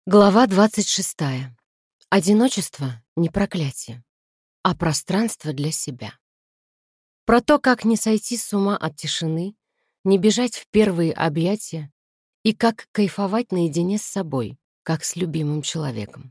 Глава 26. Одиночество — не проклятие, а пространство для себя. Про то, как не сойти с ума от тишины, не бежать в первые объятия и как кайфовать наедине с собой, как с любимым человеком.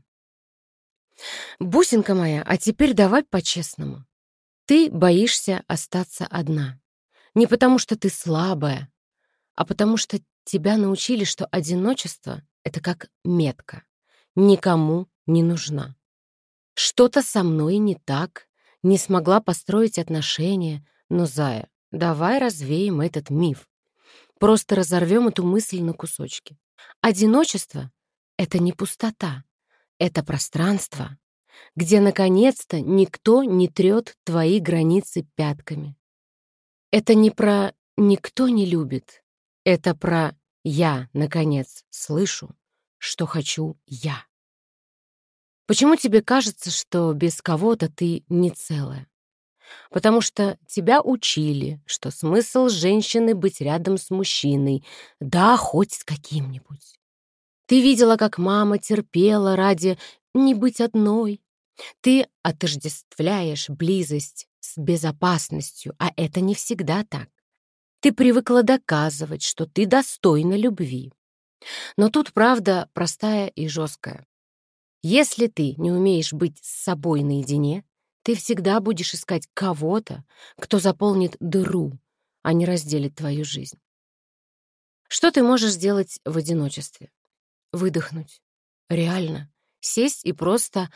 Бусинка моя, а теперь давай по-честному. Ты боишься остаться одна. Не потому что ты слабая, а потому что тебя научили, что одиночество — это как метка. Никому не нужна. Что-то со мной не так, не смогла построить отношения, но, зая, давай развеем этот миф. Просто разорвем эту мысль на кусочки. Одиночество — это не пустота, это пространство, где, наконец-то, никто не трет твои границы пятками. Это не про «никто не любит», это про «я, наконец, слышу, что хочу я». Почему тебе кажется, что без кого-то ты не целая? Потому что тебя учили, что смысл женщины — быть рядом с мужчиной, да, хоть с каким-нибудь. Ты видела, как мама терпела ради не быть одной. Ты отождествляешь близость с безопасностью, а это не всегда так. Ты привыкла доказывать, что ты достойна любви. Но тут правда простая и жесткая. Если ты не умеешь быть с собой наедине, ты всегда будешь искать кого-то, кто заполнит дыру, а не разделит твою жизнь. Что ты можешь сделать в одиночестве? Выдохнуть. Реально. Сесть и просто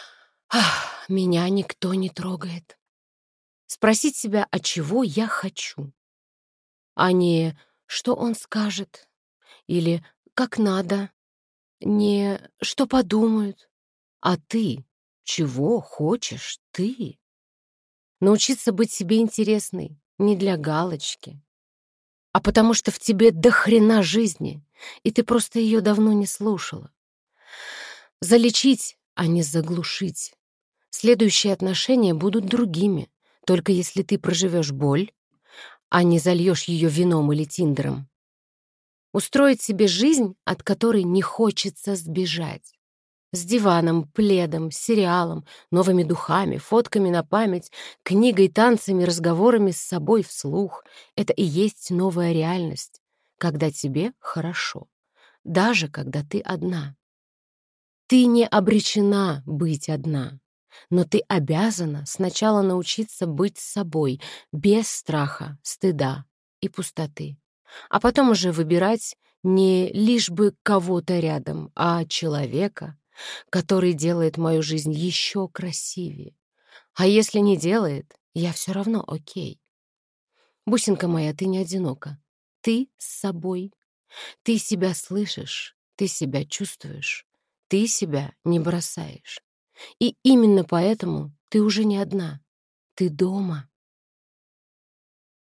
«меня никто не трогает». Спросить себя, а чего я хочу, а не «что он скажет» или «как надо», не «что подумают». А ты? Чего хочешь ты? Научиться быть себе интересной не для галочки, а потому что в тебе до хрена жизни, и ты просто ее давно не слушала. Залечить, а не заглушить. Следующие отношения будут другими, только если ты проживешь боль, а не зальешь ее вином или тиндером. Устроить себе жизнь, от которой не хочется сбежать. С диваном, пледом, сериалом, новыми духами, фотками на память, книгой, танцами, разговорами с собой вслух. Это и есть новая реальность, когда тебе хорошо, даже когда ты одна. Ты не обречена быть одна, но ты обязана сначала научиться быть собой, без страха, стыда и пустоты, а потом уже выбирать не лишь бы кого-то рядом, а человека, который делает мою жизнь еще красивее. А если не делает, я все равно окей. Бусинка моя, ты не одинока. Ты с собой. Ты себя слышишь, ты себя чувствуешь, ты себя не бросаешь. И именно поэтому ты уже не одна. Ты дома.